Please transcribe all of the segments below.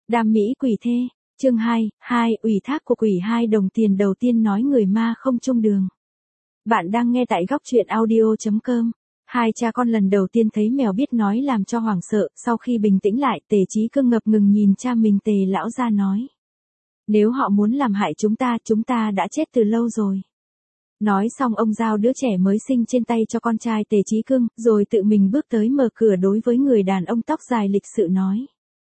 Đam mỹ quỷ thê, chương 2, ủy thác của quỷ 2 đồng tiền đầu tiên nói người ma không chung đường. Bạn đang nghe tại góc truyện audio.com. Hai cha con lần đầu tiên thấy mèo biết nói làm cho hoảng sợ, sau khi bình tĩnh lại, Tề Chí Cương ngập ngừng nhìn cha mình. Tề lão gia nói: nếu họ muốn làm hại chúng ta đã chết từ lâu rồi. Nói xong ông giao đứa trẻ mới sinh trên tay cho con trai Tề Chí Cương, rồi tự mình bước tới mở cửa đối với người đàn ông tóc dài lịch sự nói: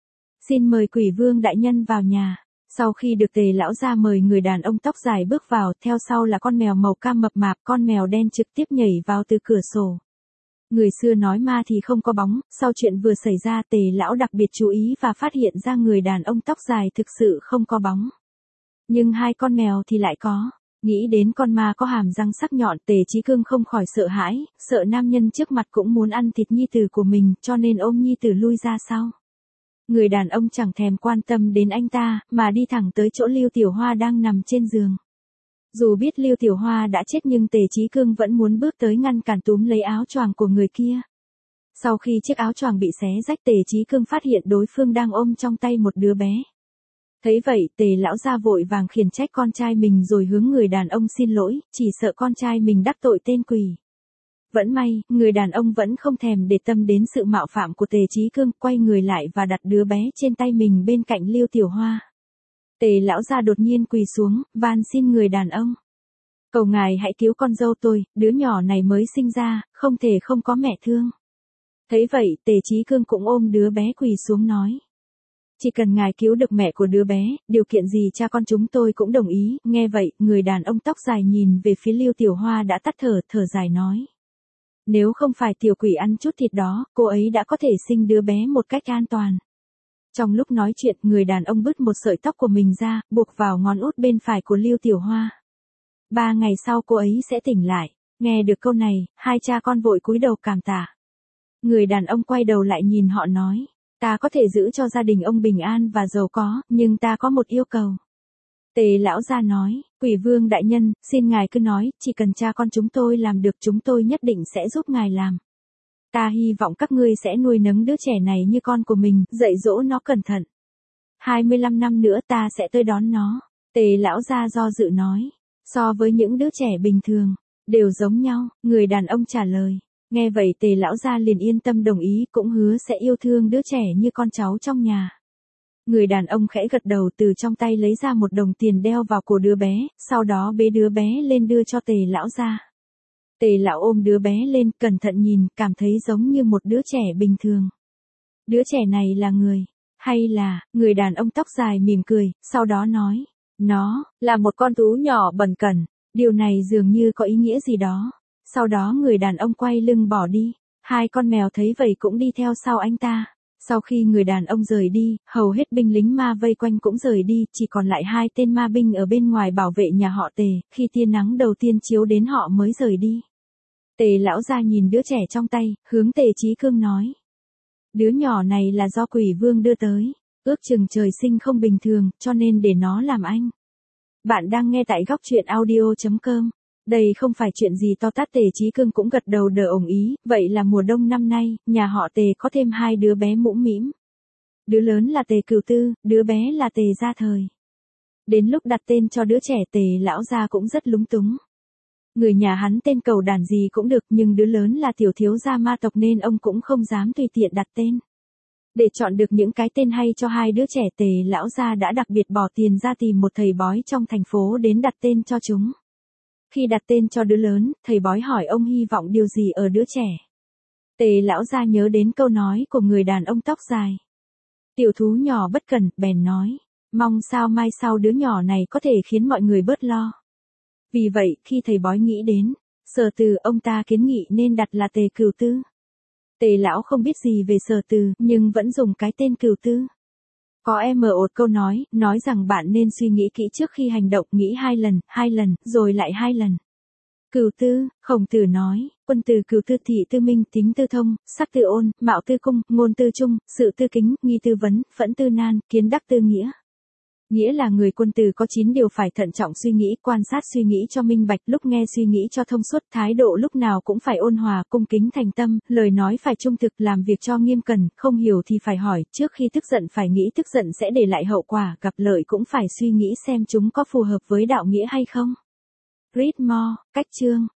xin mời quỷ vương đại nhân vào nhà. Sau khi được Tề lão gia mời, người đàn ông tóc dài bước vào, theo sau là con mèo màu cam mập mạp, con mèo đen trực tiếp nhảy vào từ cửa sổ. Người xưa nói ma thì không có bóng, sau chuyện vừa xảy ra Tề lão đặc biệt chú ý và phát hiện ra người đàn ông tóc dài thực sự không có bóng. Nhưng hai con mèo thì lại có. Nghĩ đến con ma có hàm răng sắc nhọn, Tề Chí Cương không khỏi sợ hãi, sợ nam nhân trước mặt cũng muốn ăn thịt nhi tử của mình, cho nên ôm nhi tử lui ra sau. Người đàn ông chẳng thèm quan tâm đến anh ta, mà đi thẳng tới chỗ Lưu Tiểu Hoa đang nằm trên giường. Dù biết Lưu Tiểu Hoa đã chết nhưng Tề Chí Cương vẫn muốn bước tới ngăn cản, túm lấy áo choàng của người kia. Sau khi chiếc áo choàng bị xé rách, Tề Chí Cương phát hiện đối phương đang ôm trong tay một đứa bé. Thấy vậy, Tề lão gia vội vàng khiển trách con trai mình rồi hướng người đàn ông xin lỗi, chỉ sợ con trai mình đắc tội tên quỷ. Vẫn may, người đàn ông vẫn không thèm để tâm đến sự mạo phạm của Tề Chí Cương, quay người lại và đặt đứa bé trên tay mình bên cạnh Lưu Tiểu Hoa. Tề lão gia đột nhiên quỳ xuống, van xin người đàn ông: cầu ngài hãy cứu con dâu tôi, đứa nhỏ này mới sinh ra, không thể không có mẹ thương. Thấy vậy, Tề Chí Cương cũng ôm đứa bé quỳ xuống nói: chỉ cần ngài cứu được mẹ của đứa bé, điều kiện gì cha con chúng tôi cũng đồng ý. Nghe vậy, người đàn ông tóc dài nhìn về phía Lưu Tiểu Hoa đã tắt thở dài nói: nếu không phải tiểu quỷ ăn chút thịt đó, cô ấy đã có thể sinh đứa bé một cách an toàn. Trong lúc nói chuyện, người đàn ông bứt một sợi tóc của mình ra, buộc vào ngón út bên phải của Lưu Tiểu Hoa. 3 ngày sau cô ấy sẽ tỉnh lại. Nghe được câu này, hai cha con vội cúi đầu cảm tạ. Người đàn ông quay đầu lại nhìn họ nói: ta có thể giữ cho gia đình ông bình an và giàu có, nhưng ta có một yêu cầu. Tề lão gia nói: quỷ vương đại nhân, xin ngài cứ nói, chỉ cần cha con chúng tôi làm được, chúng tôi nhất định sẽ giúp ngài làm. Ta hy vọng các ngươi sẽ nuôi nấng đứa trẻ này như con của mình, dạy dỗ nó cẩn thận. 25 năm nữa ta sẽ tới đón nó. Tề lão gia do dự nói: so với những đứa trẻ bình thường, đều giống nhau. Người đàn ông trả lời. Nghe vậy Tề lão gia liền yên tâm đồng ý, cũng hứa sẽ yêu thương đứa trẻ như con cháu trong nhà. Người đàn ông khẽ gật đầu, từ trong tay lấy ra một đồng tiền đeo vào cổ đứa bé, sau đó bế đứa bé lên đưa cho Tề lão gia. Tề lão ôm đứa bé lên, cẩn thận nhìn, cảm thấy giống như một đứa trẻ bình thường. Đứa trẻ này là người, hay là, người đàn ông tóc dài mỉm cười, sau đó nói: nó là một con thú nhỏ bẩn cẩn. Điều này dường như có ý nghĩa gì đó. Sau đó người đàn ông quay lưng bỏ đi. Hai con mèo thấy vậy cũng đi theo sau anh ta. Sau khi người đàn ông rời đi, hầu hết binh lính ma vây quanh cũng rời đi, chỉ còn lại 2 tên ma binh ở bên ngoài bảo vệ nhà họ Tề. Khi tia nắng đầu tiên chiếu đến họ mới rời đi. Tề lão gia nhìn đứa trẻ trong tay, hướng Tề Chí Cương nói: đứa nhỏ này là do quỷ vương đưa tới, ước chừng trời sinh không bình thường, cho nên để nó làm anh. Bạn đang nghe tại góc truyện audio.com. Đây không phải chuyện gì to tát. Tề Chí Cương cũng gật đầu đờ ổng ý. Vậy là mùa đông năm nay, nhà họ Tề có thêm 2 đứa bé mũm mĩm. Đứa lớn là Tề Cửu Tư, đứa bé là Tề Gia Thời. Đến lúc đặt tên cho đứa trẻ, Tề lão gia cũng rất lúng túng. Người nhà hắn tên cầu đàn gì cũng được, nhưng đứa lớn là tiểu thiếu gia ma tộc nên ông cũng không dám tùy tiện đặt tên. Để chọn được những cái tên hay cho 2 đứa trẻ, Tề lão gia đã đặc biệt bỏ tiền ra tìm một thầy bói trong thành phố đến đặt tên cho chúng. Khi đặt tên cho đứa lớn, thầy bói hỏi ông hy vọng điều gì ở đứa trẻ. Tề lão gia nhớ đến câu nói của người đàn ông tóc dài. Tiểu thú nhỏ bất cẩn, bèn nói: mong sao mai sau đứa nhỏ này có thể khiến mọi người bớt lo. Vì vậy, khi thầy bói nghĩ đến Sở Từ, ông ta kiến nghị nên đặt là Tề Cửu Tư. Tề lão không biết gì về Sở Từ, nhưng vẫn dùng cái tên Cửu Tư. Có một câu nói rằng bạn nên suy nghĩ kỹ trước khi hành động, nghĩ 2 lần, rồi lại 2 lần. Cửu Tư, Khổng Tử nói: quân từ cửu tư, thị tư minh, tính tư thông, sắc tư ôn, mạo tư cung, ngôn tư trung, sự tư kính, nghi tư vấn, phẫn tư nan, kiến đắc tư nghĩa. Nghĩa là người quân tử có 9 điều phải thận trọng suy nghĩ, quan sát suy nghĩ cho minh bạch, lúc nghe suy nghĩ cho thông suốt, thái độ lúc nào cũng phải ôn hòa, cung kính thành tâm, lời nói phải trung thực, làm việc cho nghiêm cẩn, không hiểu thì phải hỏi, trước khi tức giận phải nghĩ tức giận sẽ để lại hậu quả, gặp lợi cũng phải suy nghĩ xem chúng có phù hợp với đạo nghĩa hay không. Read more, cách chương